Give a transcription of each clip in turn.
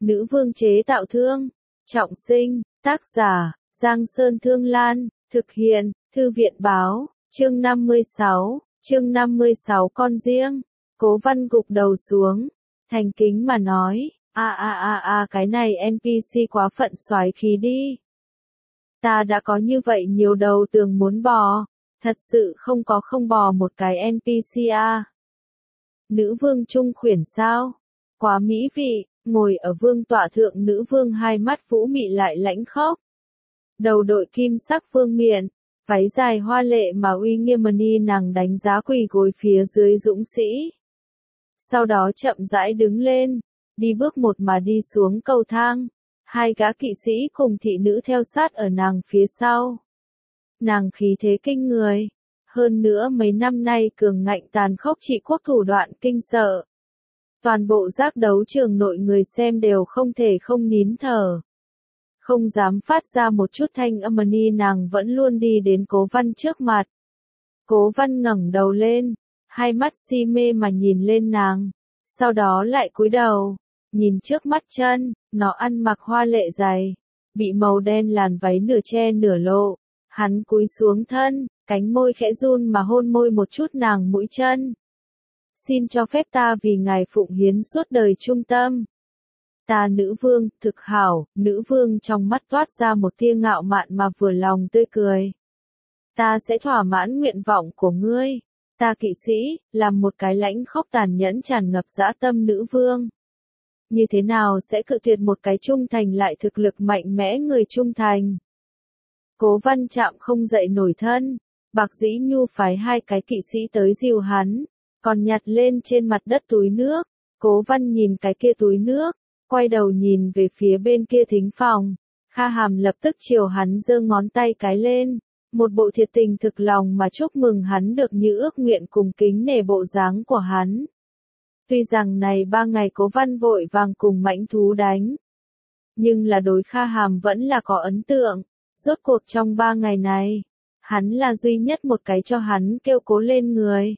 Nữ vương chế tạo thương. Trọng sinh, tác giả, Giang Sơn Thương Lan, thực hiện, Thư viện Báo, chương 56 con riêng. Cố Văn gục đầu xuống, thành kính mà nói, cái này NPC quá phận xoáy khí đi. Ta đã có như vậy nhiều đầu tường muốn bò, thật sự không bò một cái NPC à. Nữ vương trung khuyển sao? Quá mỹ vị, ngồi ở vương tọa thượng nữ vương hai mắt vũ mị lại lãnh khốc. Đầu đội kim sắc vương miện, váy dài hoa lệ mà uy nghiêm ni nàng đánh giá quỳ gối phía dưới dũng sĩ. Sau đó chậm rãi đứng lên, đi bước một mà đi xuống cầu thang. Hai gã kỵ sĩ cùng thị nữ theo sát ở nàng phía sau. Nàng khí thế kinh người. Hơn nữa mấy năm nay cường ngạnh tàn khốc trị quốc thủ đoạn kinh sợ. Toàn bộ giác đấu trường nội người xem đều không thể không nín thở. Không dám phát ra một chút thanh âm ni nàng vẫn luôn đi đến Cố Văn trước mặt. Cố Văn ngẩng đầu lên, hai mắt si mê mà nhìn lên nàng. Sau đó lại cúi đầu, nhìn trước mắt chân, nó ăn mặc hoa lệ dày, bị màu đen làn váy nửa che nửa lộ. Hắn cúi xuống thân, cánh môi khẽ run mà hôn môi một chút nàng mũi chân. Xin cho phép ta vì ngài phụng hiến suốt đời trung tâm. Ta nữ vương, thực hảo, nữ vương trong mắt toát ra một tia ngạo mạn mà vừa lòng tươi cười. Ta sẽ thỏa mãn nguyện vọng của ngươi. Ta kỵ sĩ, làm một cái lãnh khốc tàn nhẫn tràn ngập dã tâm nữ vương. Như thế nào sẽ cự tuyệt một cái trung thành lại thực lực mạnh mẽ người trung thành? Cố Văn chạm không dậy nổi thân, Bạc Dĩ Nhu phái hai cái kỵ sĩ tới dìu hắn, còn nhặt lên trên mặt đất túi nước. Cố Văn nhìn cái kia túi nước, quay đầu nhìn về phía bên kia thính phòng. Kha Hàm lập tức chiều hắn giơ ngón tay cái lên, một bộ thiệt tình thực lòng mà chúc mừng hắn được như ước nguyện cùng kính nể bộ dáng của hắn. Tuy rằng này 3 ngày Cố Văn vội vàng cùng mãnh thú đánh, nhưng là đối Kha Hàm vẫn là có ấn tượng. Rốt cuộc trong 3 ngày này, hắn là duy nhất một cái cho hắn kêu cố lên người.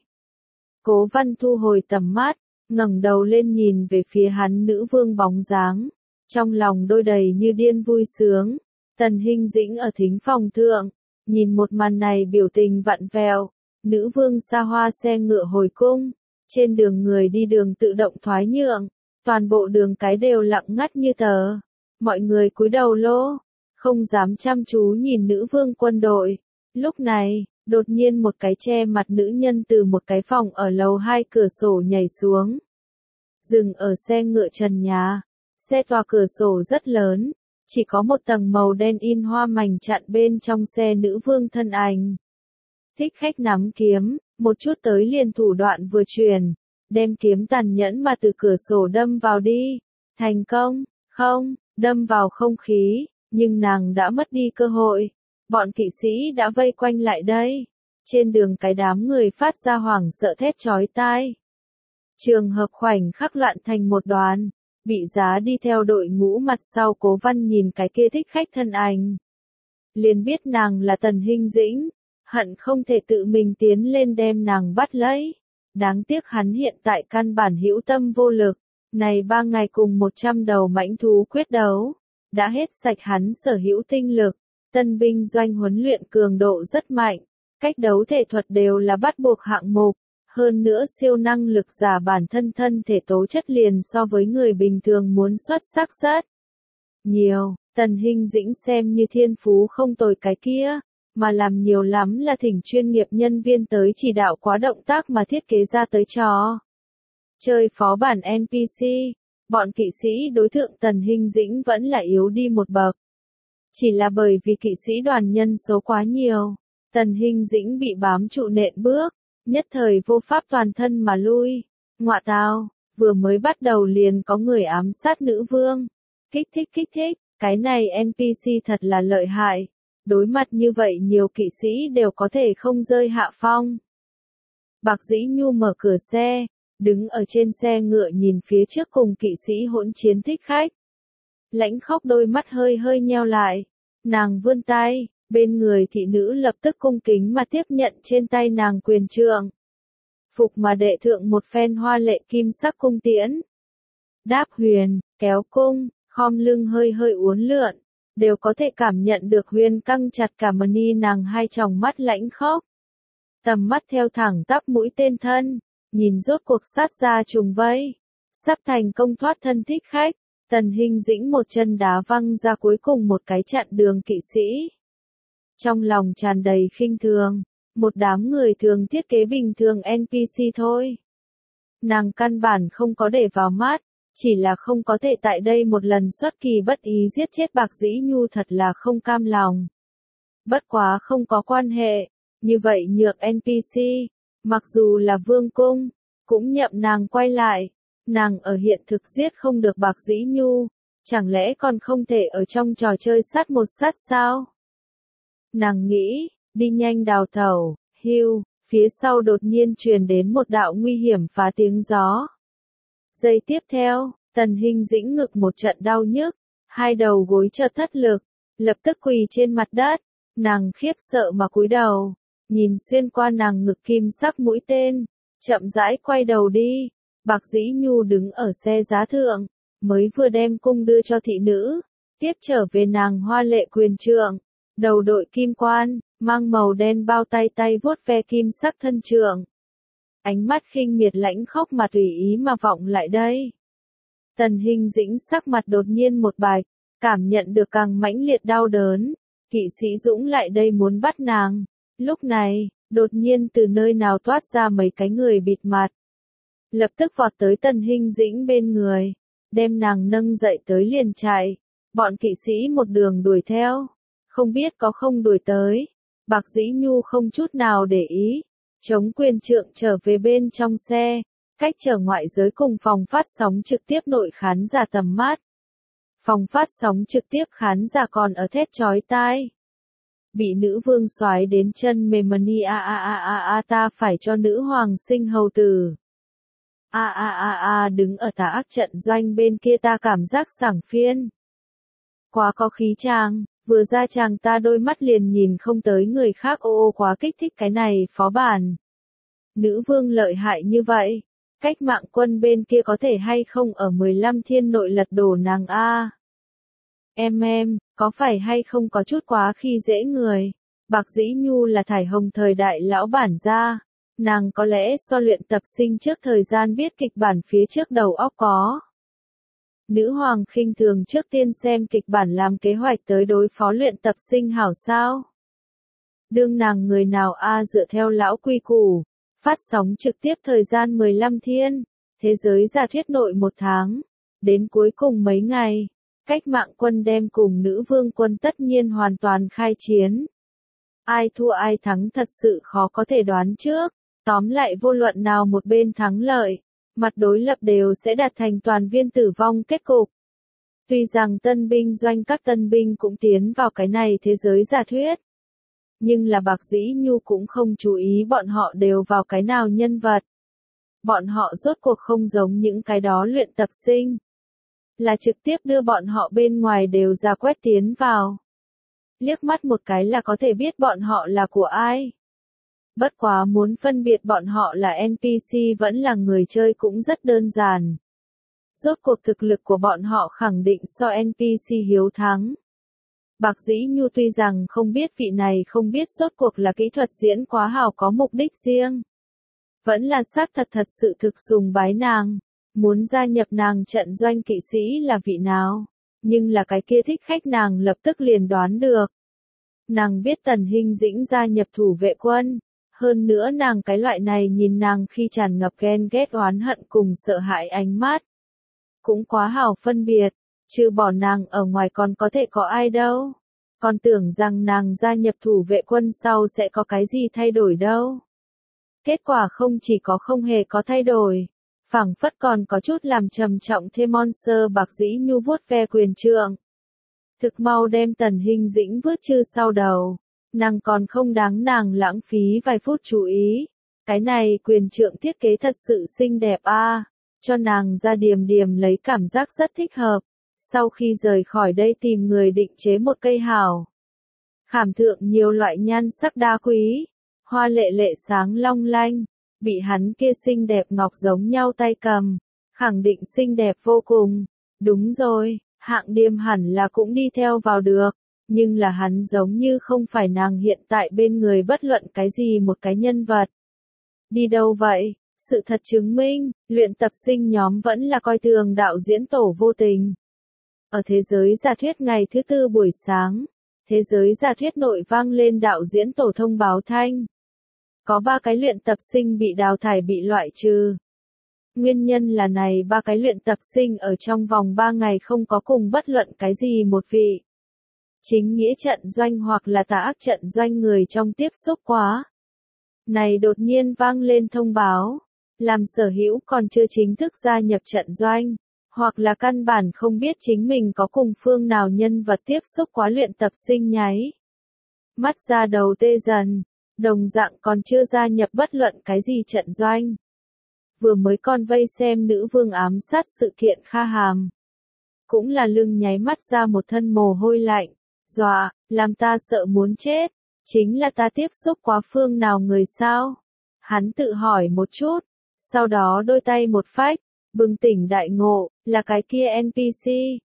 Cố Văn thu hồi tầm mắt, ngẩng đầu lên nhìn về phía hắn nữ vương bóng dáng, trong lòng đôi đầy như điên vui sướng. Tần Hinh Dĩnh ở thính phòng thượng, nhìn một màn này biểu tình vặn vẹo. Nữ vương xa hoa xe ngựa hồi cung, trên đường người đi đường tự động thoái nhượng, toàn bộ đường cái đều lặng ngắt như tờ. Mọi người cúi đầu lô, không dám chăm chú nhìn nữ vương quân đội. Lúc này, đột nhiên một cái che mặt nữ nhân từ một cái phòng ở lầu 2 cửa sổ nhảy xuống. Dừng ở xe ngựa trần nhà. Xe toa cửa sổ rất lớn, chỉ có một tầng màu đen in hoa mảnh chặn bên trong xe nữ vương thân ảnh. Thích khách nắm kiếm, một chút tới liền thủ đoạn vừa truyền, đem kiếm tàn nhẫn mà từ cửa sổ đâm vào đi. Thành công, không, đâm vào không khí, nhưng nàng đã mất đi cơ hội. Bọn kỵ sĩ đã vây quanh lại đây. Trên đường cái đám người phát ra hoảng sợ thét chói tai. Trường hợp khoảnh khắc loạn thành một đoàn. Bị giá đi theo đội ngũ mặt sau Cố Văn nhìn cái kia thích khách thân ảnh, liền biết nàng là Tần Hinh Dĩnh, hận không thể tự mình tiến lên đem nàng bắt lấy. Đáng tiếc hắn hiện tại căn bản hữu tâm vô lực, này 3 ngày cùng 100 đầu mãnh thú quyết đấu, đã hết sạch hắn sở hữu tinh lực. Tân binh doanh huấn luyện cường độ rất mạnh, cách đấu thể thuật đều là bắt buộc hạng mục. Hơn nữa siêu năng lực giả bản thân thân thể tố chất liền so với người bình thường muốn xuất sắc rất nhiều. Tần Hinh Dĩnh xem như thiên phú không tồi cái kia, mà làm nhiều lắm là thỉnh chuyên nghiệp nhân viên tới chỉ đạo quá động tác mà thiết kế ra tới trò chơi phó bản NPC. Bọn kỵ sĩ đối tượng Tần Hinh Dĩnh vẫn là yếu đi một bậc. Chỉ là bởi vì kỵ sĩ đoàn nhân số quá nhiều, Tần Hinh Dĩnh bị bám trụ nện bước, nhất thời vô pháp toàn thân mà lui. Ngọa tào, vừa mới bắt đầu liền có người ám sát nữ vương. Kích thích, cái này NPC thật là lợi hại. Đối mặt như vậy nhiều kỵ sĩ đều có thể không rơi hạ phong. Bạc Dĩ Nhu mở cửa xe, đứng ở trên xe ngựa nhìn phía trước cùng kỵ sĩ hỗn chiến thích khách. Lãnh khốc đôi mắt hơi nheo lại, nàng vươn tay, bên người thị nữ lập tức cung kính mà tiếp nhận trên tay nàng quyền trượng. Phục mà đệ thượng một phen hoa lệ kim sắc cung tiễn. đáp huyền, kéo cung, khom lưng hơi hơi uốn lượn, đều có thể cảm nhận được huyền căng chặt cả mani nàng hai tròng mắt lãnh khốc. Tầm mắt theo thẳng tắp mũi tên thân, nhìn rốt cuộc sát ra trùng vây. Sắp thành công thoát thân thích khách, Tần Hinh Dĩnh một chân đá văng ra cuối cùng một cái chặn đường kỵ sĩ. Trong lòng tràn đầy khinh thường, một đám người thường thiết kế bình thường NPC thôi. Nàng căn bản không có để vào mắt, chỉ là không có thể tại đây một lần xuất kỳ bất ý giết chết Bạc Dĩ Nhu thật là không cam lòng. Bất quá không có quan hệ, như vậy nhược NPC, mặc dù là vương cung, cũng nhậm nàng quay lại. Nàng ở hiện thực giết không được Bạc Dĩ Nhu, chẳng lẽ còn không thể ở trong trò chơi sát một sát sao? Nàng nghĩ, đi nhanh đào tẩu, hưu, phía sau đột nhiên truyền đến một đạo nguy hiểm phá tiếng gió. Giây tiếp theo, Tần Hinh Dĩnh ngực một trận đau nhức, hai đầu gối chợt thất lực, lập tức quỳ trên mặt đất, nàng khiếp sợ mà cúi đầu, nhìn xuyên qua nàng ngực kim sắc mũi tên, chậm rãi quay đầu đi. Bạc Dĩ Nhu đứng ở xe giá thượng, mới vừa đem cung đưa cho thị nữ, tiếp trở về nàng hoa lệ quyền trượng, đầu đội kim quan, mang màu đen bao tay tay vuốt ve kim sắc thân trượng. Ánh mắt khinh miệt lãnh khốc mà tùy ý mà vọng lại đây. Tần Hinh Dĩnh sắc mặt đột nhiên một bạch, cảm nhận được càng mãnh liệt đau đớn, kỵ sĩ Dũng lại đây muốn bắt nàng. Lúc này, đột nhiên từ nơi nào toát ra mấy cái người bịt mặt. Lập tức vọt tới Tần Hinh Dĩnh bên người, đem nàng nâng dậy tới liền chạy. Bọn kỵ sĩ một đường đuổi theo, không biết có không đuổi tới. Bạc Dĩ Nhu không chút nào để ý, chống quyền trượng trở về bên trong xe, cách trở ngoại giới cùng phòng phát sóng trực tiếp nội khán giả tầm mắt. Phòng phát sóng trực tiếp khán giả còn ở thét chói tai. Bị nữ vương soái đến chân mềm mani ta phải cho nữ hoàng sinh hầu tử. Đứng ở tà ác trận doanh bên kia ta cảm giác sảng phiên. Quá có khí chàng, vừa ra chàng ta đôi mắt liền nhìn không tới người khác ô quá kích thích cái này phó bản. Nữ vương lợi hại như vậy, cách mạng quân bên kia có thể hay không ở 15 thiên nội lật đổ nàng a? Em, có phải hay không có chút quá khi dễ người? Bạc Dĩ Nhu là thải hồng thời đại lão bản gia. Nàng có lẽ so luyện tập sinh trước thời gian biết kịch bản phía trước đầu óc có. Nữ hoàng khinh thường trước tiên xem kịch bản làm kế hoạch tới đối phó luyện tập sinh hảo sao. Đương nàng người nào dựa theo lão quy củ, phát sóng trực tiếp thời gian 15 thiên, thế giới giả thuyết nội 1 tháng, đến cuối cùng mấy ngày, cách mạng quân đem cùng nữ vương quân tất nhiên hoàn toàn khai chiến. Ai thua ai thắng thật sự khó có thể đoán trước. Tóm lại vô luận nào một bên thắng lợi, mặt đối lập đều sẽ đạt thành toàn viên tử vong kết cục. Tuy rằng tân binh doanh các tân binh cũng tiến vào cái này thế giới giả thuyết. Nhưng là Bạc Dĩ Nhu cũng không chú ý bọn họ đều vào cái nào nhân vật. Bọn họ rốt cuộc không giống những cái đó luyện tập sinh. Là trực tiếp đưa bọn họ bên ngoài đều ra quét tiến vào. Liếc mắt một cái là có thể biết bọn họ là của ai. Bất quá muốn phân biệt bọn họ là NPC vẫn là người chơi cũng rất đơn giản. Rốt cuộc thực lực của bọn họ khẳng định so NPC hiếu thắng. Bạc Dĩ Nhu tuy rằng không biết vị này không biết rốt cuộc là kỹ thuật diễn quá hào có mục đích riêng. Vẫn là xác thật sự thực sùng bái nàng, muốn gia nhập nàng trận doanh kỵ sĩ là vị nào, nhưng là cái kia thích khách nàng lập tức liền đoán được. Nàng biết Tần Hinh Dĩnh gia nhập thủ vệ quân. Hơn nữa nàng cái loại này nhìn nàng khi tràn ngập ghen ghét oán hận cùng sợ hãi ánh mắt. Cũng quá hảo phân biệt, trừ bỏ nàng ở ngoài còn có thể có ai đâu. Còn tưởng rằng nàng gia nhập thủ vệ quân sau sẽ có cái gì thay đổi đâu. Kết quả không chỉ có không hề có thay đổi, phảng phất còn có chút làm trầm trọng thêm Monster. Bạc Dĩ Nhu vuốt ve quyền trượng. Thực mau đem Tần Hinh Dĩnh vứt chư sau đầu. Nàng còn không đáng nàng lãng phí vài phút chú ý. Cái này quyền trượng thiết kế thật sự xinh đẹp cho nàng ra điềm điềm lấy cảm giác rất thích hợp. Sau khi rời khỏi đây tìm người định chế một cây hảo. Khảm thượng nhiều loại nhan sắc đá quý, hoa lệ lệ sáng long lanh, bị hắn kia xinh đẹp ngọc giống nhau tay cầm, Khẳng định xinh đẹp vô cùng. Đúng rồi, Hạng Điềm hẳn là cũng đi theo vào được. Nhưng là hắn giống như không phải nàng hiện tại bên người bất luận cái gì một cái nhân vật. Đi đâu vậy? Sự thật chứng minh, luyện tập sinh nhóm vẫn là coi thường đạo diễn Tổ Vô Tình. Ở thế giới giả thuyết ngày thứ tư buổi sáng, thế giới giả thuyết nội vang lên đạo diễn Tổ thông báo thanh. Có 3 cái luyện tập sinh bị đào thải bị loại trừ. Nguyên nhân là này 3 cái luyện tập sinh ở trong vòng 3 ngày không có cùng bất luận cái gì một vị. Chính nghĩa trận doanh hoặc là tà ác trận doanh người trong tiếp xúc quá. Này đột nhiên vang lên thông báo, làm sở hữu còn chưa chính thức gia nhập trận doanh, hoặc là căn bản không biết chính mình có cùng phương nào nhân vật tiếp xúc quá luyện tập sinh nháy. Mắt ra đầu tê dần, đồng dạng còn chưa gia nhập bất luận cái gì trận doanh. Vừa mới còn vây xem nữ vương ám sát sự kiện Kha Hàm. Cũng là lưng nháy mắt ra một thân mồ hôi lạnh, dọa, làm ta sợ muốn chết. Chính là ta tiếp xúc quá phương nào người sao? Hắn tự hỏi một chút, sau đó đôi tay một phách, bừng tỉnh đại ngộ, là cái kia NPC.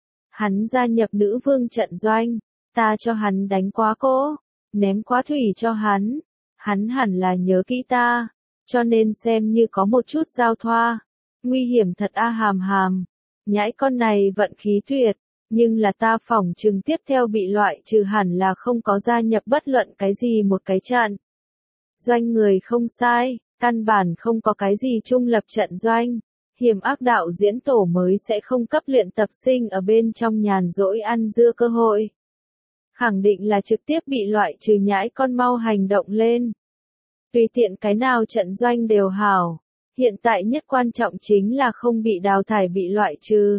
Hắn gia nhập nữ vương trận doanh, ta cho hắn đánh quá cỗ, ném quá thủy cho hắn. Hắn hẳn là nhớ kỹ ta, cho nên xem như có một chút giao thoa. Nguy hiểm thật a Hàm Hàm, nhãi con này vận khí tuyệt. Nhưng là ta phỏng chừng tiếp theo bị loại trừ hẳn là không có gia nhập bất luận cái gì một cái trận. Doanh người không sai, căn bản không có cái gì trung lập trận doanh. Hiểm ác đạo diễn Tổ mới sẽ không cấp luyện tập sinh ở bên trong nhàn rỗi ăn dưa cơ hội. Khẳng định là trực tiếp bị loại trừ nhãi con mau hành động lên. Tùy tiện cái nào trận doanh đều hảo. Hiện tại nhất quan trọng chính là không bị đào thải bị loại trừ.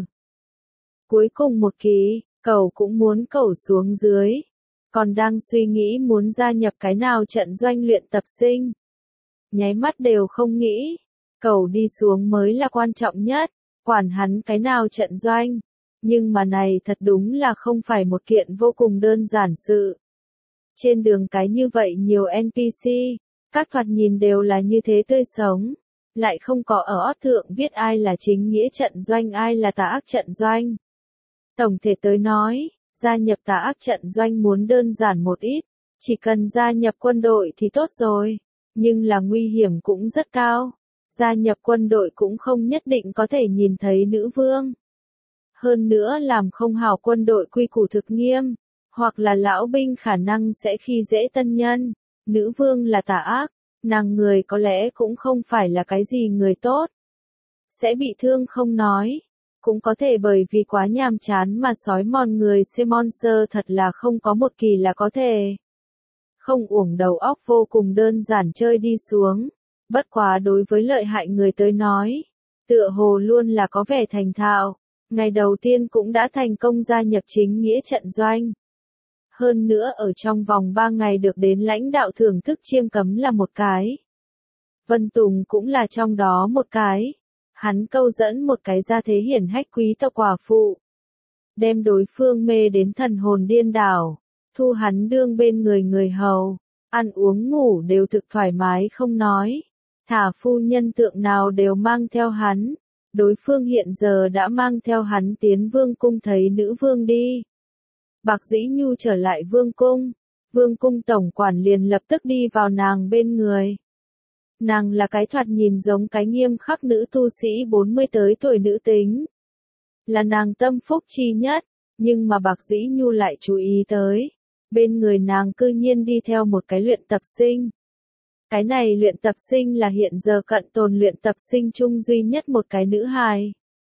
Cuối cùng một kỳ, cậu cũng muốn cậu xuống dưới. Còn đang suy nghĩ muốn gia nhập cái nào trận doanh luyện tập sinh. Nháy mắt đều không nghĩ. Cậu đi xuống mới là quan trọng nhất. Quản hắn cái nào trận doanh. Nhưng mà này thật đúng là không phải một kiện vô cùng đơn giản sự. Trên đường cái như vậy nhiều NPC. Các thoạt nhìn đều là như thế tươi sống. Lại không có ở ót thượng viết ai là chính nghĩa trận doanh ai là tà ác trận doanh. Tổng thể tới nói, gia nhập tà ác trận doanh muốn đơn giản một ít, chỉ cần gia nhập quân đội thì tốt rồi, nhưng là nguy hiểm cũng rất cao. Gia nhập quân đội cũng không nhất định có thể nhìn thấy nữ vương. Hơn nữa làm không hảo quân đội quy củ thực nghiêm, hoặc là lão binh khả năng sẽ khi dễ tân nhân. Nữ vương là tà ác, nàng người có lẽ cũng không phải là cái gì người tốt. Sẽ bị thương không nói. Cũng có thể bởi vì quá nhàm chán mà sói mòn người monster thật là không có một kỳ là có thể. Không uổng đầu óc vô cùng đơn giản chơi đi xuống. Bất quá đối với lợi hại người tới nói. Tựa hồ luôn là có vẻ thành thạo. Ngày đầu tiên cũng đã thành công gia nhập chính nghĩa trận doanh. Hơn nữa ở trong vòng 3 ngày được đến lãnh đạo thưởng thức chiêm cấm là một cái. Vân Tùng cũng là trong đó một cái. Hắn câu dẫn một cái gia thế hiển hách quý tộc quả phụ. Đem đối phương mê đến thần hồn điên đảo. Thu hắn đương bên người hầu. Ăn uống ngủ đều thực thoải mái không nói. Thả phu nhân tượng nào đều mang theo hắn. Đối phương hiện giờ đã mang theo hắn tiến vương cung thấy nữ vương đi. Bạc Dĩ Nhu trở lại vương cung. Vương cung tổng quản liền lập tức đi vào nàng bên người. Nàng là cái thoạt nhìn giống cái nghiêm khắc nữ tu sĩ 40 tới tuổi nữ tính. Là nàng tâm phúc chi nhất, nhưng mà Bạc Dĩ Nhu lại chú ý tới. Bên người nàng cư nhiên đi theo một cái luyện tập sinh. Cái này luyện tập sinh là hiện giờ cận tồn luyện tập sinh chung duy nhất một cái nữ hài.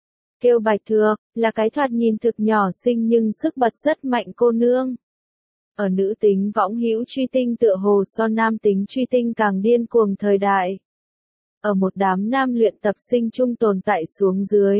Kêu Bạch Thược, là cái thoạt nhìn thực nhỏ xinh nhưng sức bật rất mạnh cô nương. Ở nữ tính võng hữu truy tinh tựa hồ so nam tính truy tinh càng điên cuồng thời đại. Ở một đám nam luyện tập sinh chung tồn tại xuống dưới.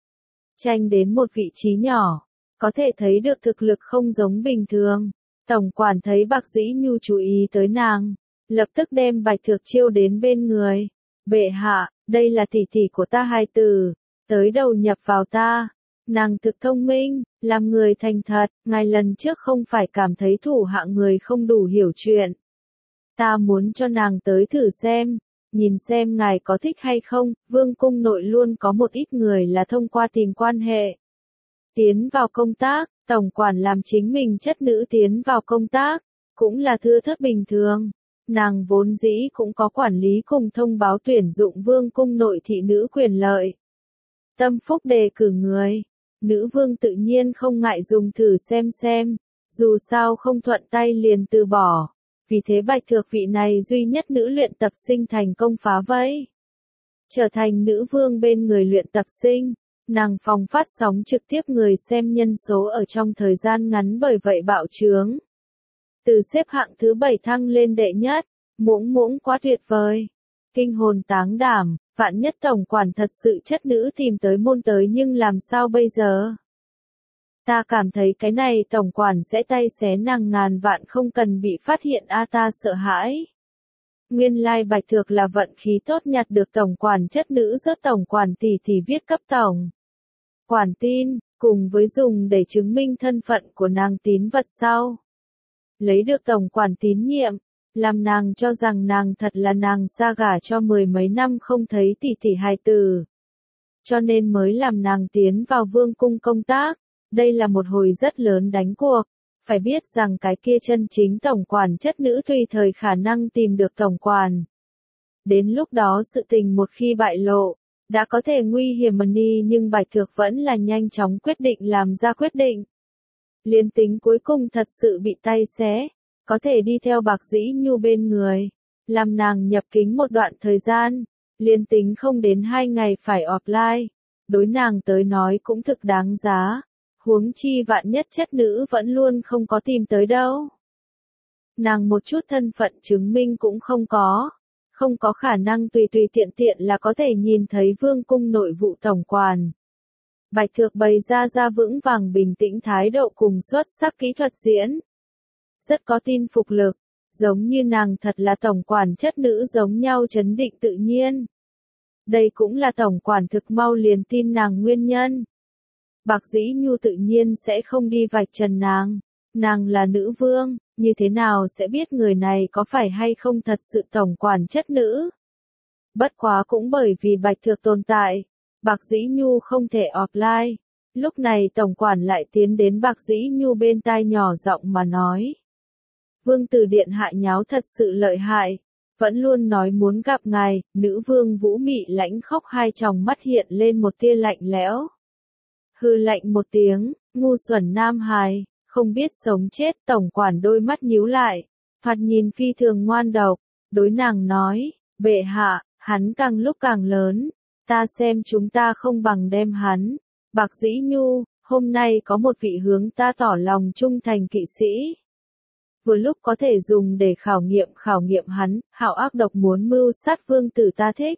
Tranh đến một vị trí nhỏ, có thể thấy được thực lực không giống bình thường. Tổng quản thấy Bạc Dĩ Nhu chú ý tới nàng, lập tức đem Bạch Thược chiêu đến bên người. Bệ hạ, đây là tỷ tỷ của ta hài tử, tới đầu nhập vào ta. Nàng thực thông minh, làm người thành thật, ngài lần trước không phải cảm thấy thủ hạ người không đủ hiểu chuyện. Ta muốn cho nàng tới thử xem, nhìn xem ngài có thích hay không, vương cung nội luôn có một ít người là thông qua tìm quan hệ. Tiến vào công tác, tổng quản làm chính mình chất nữ tiến vào công tác, cũng là thưa thớt bình thường. Nàng vốn dĩ cũng có quản lý cùng thông báo tuyển dụng vương cung nội thị nữ quyền lợi. Tâm phúc đề cử người, nữ vương tự nhiên không ngại dùng thử xem, dù sao không thuận tay liền từ bỏ. Vì thế Bạch Thược vị này duy nhất nữ luyện tập sinh thành công phá vây. Trở thành nữ vương bên người luyện tập sinh, nàng phòng phát sóng trực tiếp người xem nhân số ở trong thời gian ngắn bởi vậy bạo trướng. Từ xếp hạng thứ 7 thăng lên đệ nhất, muỗng quá tuyệt vời. Kinh hồn táng đảm, vạn nhất tổng quản thật sự chất nữ tìm tới môn tới nhưng làm sao bây giờ? Ta cảm thấy cái này tổng quản sẽ tay xé nàng ngàn vạn không cần bị phát hiện ta sợ hãi. Nguyên lai Bạch Thược là vận khí tốt nhặt được tổng quản chất nữ rớt tổng quản tỷ viết cấp tổng. Quản tin, cùng với dùng để chứng minh thân phận của nàng tín vật sau. Lấy được tổng quản tín nhiệm, làm nàng cho rằng nàng thật là nàng xa gả cho 10 mấy năm không thấy tỷ hài tử. Cho nên mới làm nàng tiến vào vương cung công tác. Đây là một hồi rất lớn đánh cuộc, phải biết rằng cái kia chân chính tổng quản chất nữ tùy thời khả năng tìm được tổng quản. Đến lúc đó sự tình một khi bại lộ, đã có thể nguy hiểm đi nhưng Bạch Thược vẫn là nhanh chóng quyết định làm ra quyết định. Liên tính cuối cùng thật sự bị tay xé, có thể đi theo Bạc Dĩ Nhu bên người, làm nàng nhập kính một đoạn thời gian, liên tính không đến 2 ngày phải offline, đối nàng tới nói cũng thực đáng giá. Huống chi vạn nhất chất nữ vẫn luôn không có tìm tới đâu. Nàng một chút thân phận chứng minh cũng không có khả năng tùy tiện là có thể nhìn thấy vương cung nội vụ tổng quản. Bạch Thược bày ra vững vàng bình tĩnh thái độ cùng xuất sắc kỹ thuật diễn. Rất có tin phục lực, giống như nàng thật là tổng quản chất nữ giống nhau trấn định tự nhiên. Đây cũng là tổng quản thực mau liền tin nàng nguyên nhân. Bạc Dĩ Nhu tự nhiên sẽ không đi vạch trần nàng là nữ vương, như thế nào sẽ biết người này có phải hay không thật sự tổng quản chất nữ. Bất quá cũng bởi vì Bạch Thược tồn tại, Bạc Dĩ Nhu không thể offline, lúc này tổng quản lại tiến đến Bạc Dĩ Nhu bên tai nhỏ giọng mà nói. Vương tử điện hạ nháo thật sự lợi hại, vẫn luôn nói muốn gặp ngài, nữ vương Vũ Mị lãnh khóc hai tròng mắt hiện lên một tia lạnh lẽo. Hư lạnh một tiếng, ngu xuẩn nam hài, không biết sống chết, tổng quản đôi mắt nhíu lại, thoạt nhìn phi thường ngoan độc, đối nàng nói, bệ hạ, hắn càng lúc càng lớn, ta xem chúng ta không bằng đem hắn. Bạc Dĩ Nhu, hôm nay có một vị hướng ta tỏ lòng trung thành kỵ sĩ. Vừa lúc có thể dùng để khảo nghiệm hắn, hảo ác độc muốn mưu sát vương tử ta thích.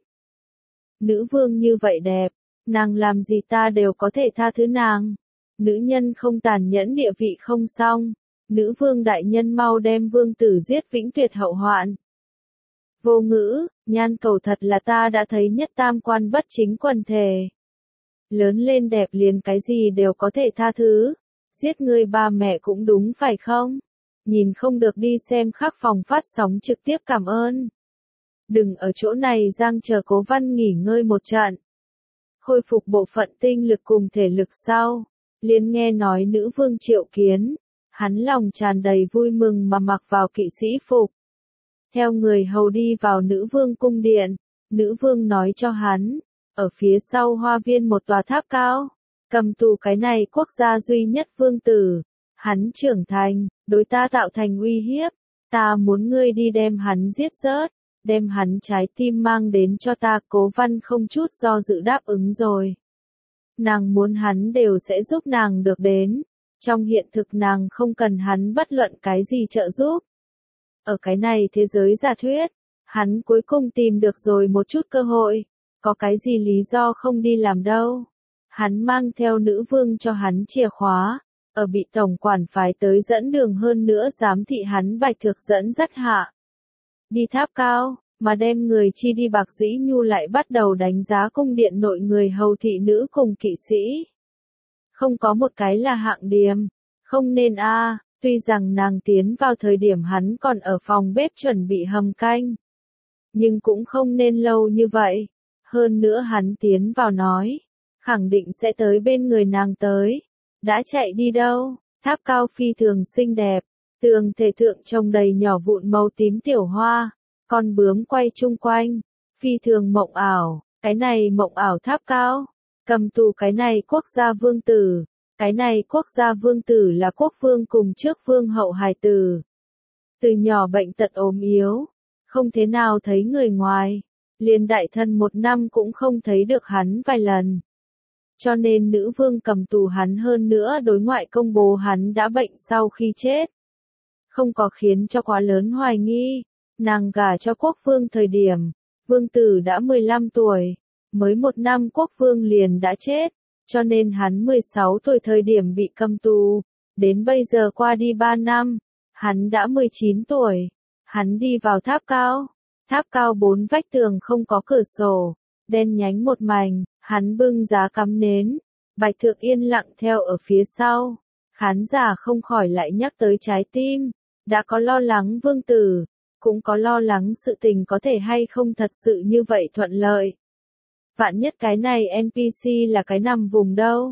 Nữ vương như vậy đẹp. Nàng làm gì ta đều có thể tha thứ nàng. Nữ nhân không tàn nhẫn địa vị không xong. Nữ vương đại nhân mau đem vương tử giết vĩnh tuyệt hậu hoạn. Vô ngữ, nhan cầu thật là ta đã thấy nhất tam quan bất chính quần thể. Lớn lên đẹp liền cái gì đều có thể tha thứ. Giết người ba mẹ cũng đúng phải không? Nhìn không được đi xem khác phòng phát sóng trực tiếp cảm ơn. Đừng ở chỗ này giang chờ Cố Văn nghỉ ngơi một trận. Khôi phục bộ phận tinh lực cùng thể lực sau, liền nghe nói nữ vương triệu kiến, hắn lòng tràn đầy vui mừng mà mặc vào kỵ sĩ phục. Theo người hầu đi vào nữ vương cung điện, nữ vương nói cho hắn, ở phía sau hoa viên một tòa tháp cao, cầm tù cái này quốc gia duy nhất vương tử, hắn trưởng thành, đối ta tạo thành uy hiếp, ta muốn ngươi đi đem hắn giết rớt. Đem hắn trái tim mang đến cho ta. Cố Văn không chút do dự đáp ứng rồi. Nàng muốn hắn đều sẽ giúp nàng được đến. Trong hiện thực nàng không cần hắn bất luận cái gì trợ giúp. Ở cái này thế giới giả thuyết, hắn cuối cùng tìm được rồi một chút cơ hội. Có cái gì lý do không đi làm đâu. Hắn mang theo nữ vương cho hắn chìa khóa. Ở bị tổng quản phái tới dẫn đường hơn nữa giám thị hắn Bạch Thược dẫn dắt hạ. Đi tháp cao, mà đem người chi đi. Bạc Dĩ Nhu lại bắt đầu đánh giá cung điện nội người hầu thị nữ cùng kỵ sĩ. Không có một cái là hạng điềm, không nên tuy rằng nàng tiến vào thời điểm hắn còn ở phòng bếp chuẩn bị hầm canh. nhưng cũng không nên lâu như vậy. Hơn nữa hắn tiến vào nói, khẳng định sẽ tới bên người nàng tới. Đã chạy đi đâu? Tháp cao phi thường xinh đẹp, tường thể thượng trồng đầy nhỏ vụn màu tím tiểu hoa, con bướm quay chung quanh, phi thường mộng ảo. Cái này mộng ảo tháp cao, cầm tù cái này quốc gia vương tử. Cái này quốc gia vương tử là quốc vương cùng trước vương hậu hài tử. Từ nhỏ bệnh tật ốm yếu, không thế nào thấy người ngoài, liền đại thân 1 năm cũng không thấy được hắn vài lần. Cho nên nữ vương cầm tù hắn, hơn nữa đối ngoại công bố hắn đã bệnh sau khi chết. Không có khiến cho quá lớn hoài nghi, nàng gả cho quốc vương thời điểm, vương tử đã 15 tuổi, mới 1 năm quốc vương liền đã chết, cho nên hắn 16 tuổi thời điểm bị cầm tù, đến bây giờ qua đi 3 năm, hắn đã 19 tuổi, hắn đi vào tháp cao 4 vách tường không có cửa sổ, đen nhánh một mảnh, hắn bưng giá cắm nến, Bạch Thượng yên lặng theo ở phía sau, khán giả không khỏi lại nhắc tới trái tim, đã có lo lắng vương tử, cũng có lo lắng sự tình có thể hay không thật sự như vậy thuận lợi. Vạn nhất cái này NPC là cái nằm vùng đâu.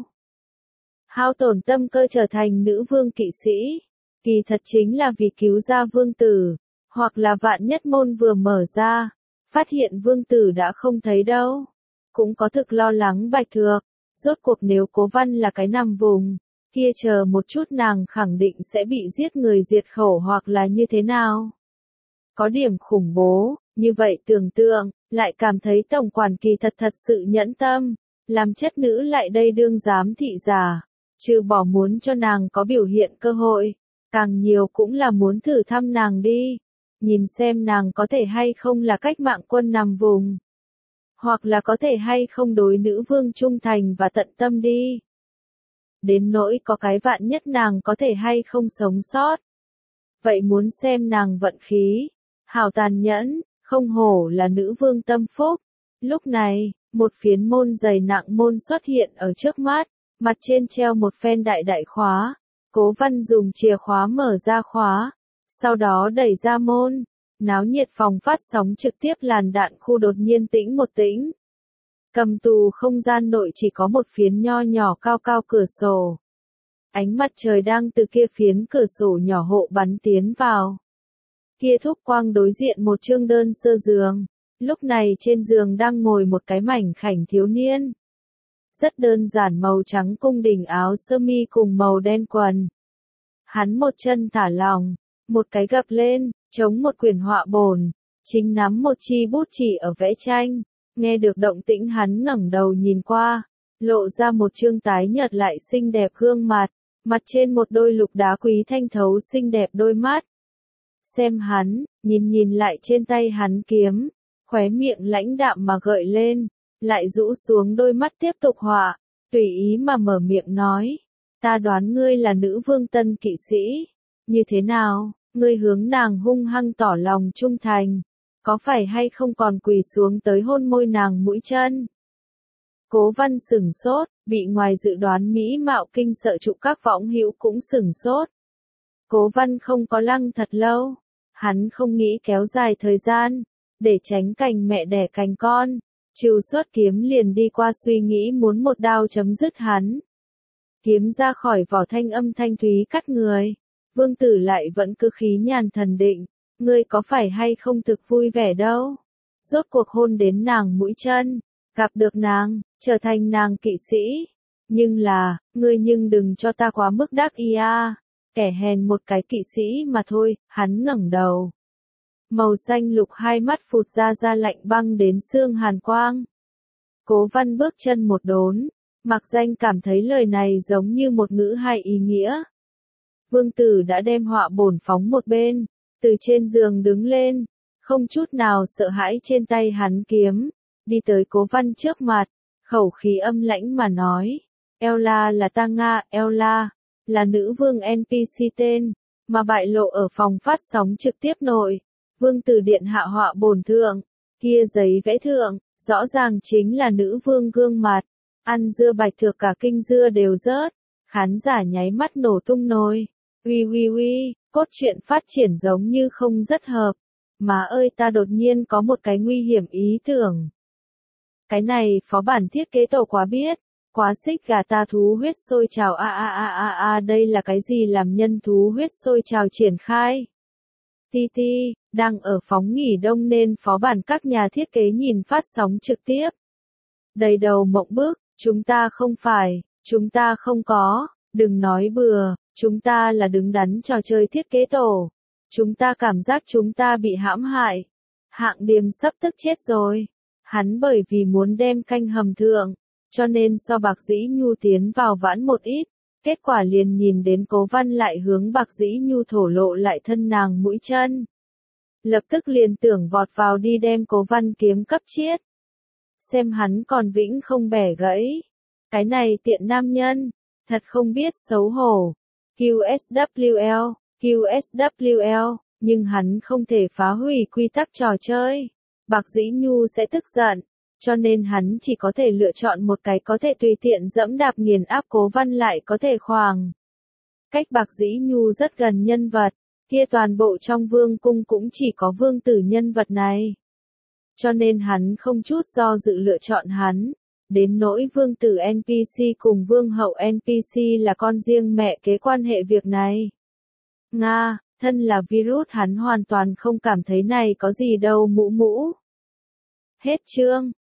Hao tổn tâm cơ trở thành nữ vương kỵ sĩ, kỳ thật chính là vì cứu ra vương tử, hoặc là vạn nhất môn vừa mở ra, phát hiện vương tử đã không thấy đâu. Cũng có thực lo lắng Bạch Thược, rốt cuộc nếu Cố Văn là cái nằm vùng, kia chờ một chút nàng khẳng định sẽ bị giết người diệt khẩu hoặc là như thế nào. Có điểm khủng bố, như vậy tưởng tượng, lại cảm thấy tổng quản kỳ thật sự nhẫn tâm, làm chất nữ lại đây đương giám thị giả, trừ bỏ muốn cho nàng có biểu hiện cơ hội, càng nhiều cũng là muốn thử thăm nàng đi, nhìn xem nàng có thể hay không là cách mạng quân nằm vùng, hoặc là có thể hay không đối nữ vương trung thành và tận tâm đi. Đến nỗi có cái vạn nhất nàng có thể hay không sống sót. Vậy muốn xem nàng vận khí, hào tàn nhẫn, không hổ là nữ vương tâm phúc. Lúc này, một phiến môn dày nặng môn xuất hiện ở trước mắt, mặt trên treo một phen đại khóa. Cố Văn dùng chìa khóa mở ra khóa, sau đó đẩy ra môn, náo nhiệt phòng phát sóng trực tiếp làn đạn khu đột nhiên tĩnh một tĩnh. Cầm tù không gian nội chỉ có một phiến nho nhỏ cao cửa sổ. Ánh mặt trời đang từ kia phiến cửa sổ nhỏ hộ bắn tiến vào. Kia thúc quang đối diện một chương đơn sơ giường. Lúc này trên giường đang ngồi một cái mảnh khảnh thiếu niên. Rất đơn giản màu trắng cung đình áo sơ mi cùng màu đen quần. Hắn một chân thả lỏng, một cái gập lên, chống một quyển họa bổn, chính nắm một chi bút chỉ ở vẽ tranh. Nghe được động tĩnh hắn ngẩng đầu nhìn qua, lộ ra một trương tái nhợt lại xinh đẹp gương mặt, mặt trên một đôi lục đá quý thanh thấu xinh đẹp đôi mắt. Xem hắn, nhìn lại trên tay hắn kiếm, khóe miệng lãnh đạm mà gợi lên, lại rũ xuống đôi mắt tiếp tục họa, tùy ý mà mở miệng nói, ta đoán ngươi là nữ vương tân kỵ sĩ, như thế nào, ngươi hướng nàng hung hăng tỏ lòng trung thành, có phải hay không còn quỳ xuống tới hôn môi nàng mũi chân. Cố Văn sửng sốt, bị ngoài dự đoán mỹ mạo kinh sợ trụ các võng hữu cũng sửng sốt. Cố Văn không có lăng thật lâu, hắn không nghĩ kéo dài thời gian, để tránh cành mẹ đẻ cành con, trừ xuất kiếm liền đi qua suy nghĩ muốn một đao chấm dứt hắn. Kiếm ra khỏi vỏ thanh âm thanh thúy cắt người, vương tử lại vẫn cứ khí nhàn thần định, ngươi có phải hay không thực vui vẻ đâu. Rốt cuộc hôn đến nàng mũi chân, gặp được nàng, trở thành nàng kỵ sĩ. Nhưng là, ngươi nhưng đừng cho ta quá mức đắc ý a, kẻ hèn một cái kỵ sĩ mà thôi. Hắn ngẩng đầu. Màu xanh lục hai mắt phụt ra lạnh băng đến xương hàn quang. Cố Văn bước chân một đốn, mặc danh cảm thấy lời này giống như một ngữ hai ý nghĩa. Vương tử đã đem họa bổn phóng một bên, từ trên giường đứng lên, không chút nào sợ hãi trên tay hắn kiếm, đi tới Cố Văn trước mặt, khẩu khí âm lãnh mà nói, Ella là ta Nga, Ella, là nữ vương NPC tên, mà bại lộ ở phòng phát sóng trực tiếp nội, vương tử điện hạ họa bổn thượng, kia giấy vẽ thượng, rõ ràng chính là nữ vương gương mặt, ăn dưa Bạch Thược cả kinh dưa đều rớt, khán giả nháy mắt nổ tung nồi, uy, cốt truyện phát triển giống như không rất hợp. Má ơi ta đột nhiên có một cái nguy hiểm ý tưởng. Cái này phó bản thiết kế tổ quá biết. Quá xích gà ta thú huyết sôi trào đây là cái gì làm nhân thú huyết sôi trào triển khai? Ti, đang ở phóng nghỉ đông nên phó bản các nhà thiết kế nhìn phát sóng trực tiếp. Đầy đầu mộng bức, chúng ta không có, đừng nói bừa, chúng ta là đứng đắn trò chơi thiết kế tổ. Chúng ta cảm giác chúng ta bị hãm hại. Hạng Điềm sắp tức chết rồi. Hắn bởi vì muốn đem canh hầm thượng, cho nên so Bạc Dĩ Nhu tiến vào vãn một ít. Kết quả liền nhìn đến Cố Văn lại hướng Bạc Dĩ Nhu thổ lộ lại thân nàng mũi chân. Lập tức liền tưởng vọt vào đi đem Cố Văn kiếm cấp chiết. Xem hắn còn vĩnh không bẻ gãy. Cái này tiện nam nhân, thật không biết xấu hổ. QSWL, nhưng hắn không thể phá hủy quy tắc trò chơi. Bạc Dĩ Nhu sẽ tức giận, cho nên hắn chỉ có thể lựa chọn một cái có thể tùy tiện dẫm đạp nghiền áp Cố Văn lại có thể khoàng. Cách Bạc Dĩ Nhu rất gần nhân vật, kia toàn bộ trong vương cung cũng chỉ có vương tử nhân vật này. Cho nên hắn không chút do dự lựa chọn hắn. Đến nỗi vương tử NPC cùng vương hậu NPC là con riêng mẹ kế quan hệ việc này. Nga, thân là virus hắn hoàn toàn không cảm thấy này có gì đâu mũ. Hết chương.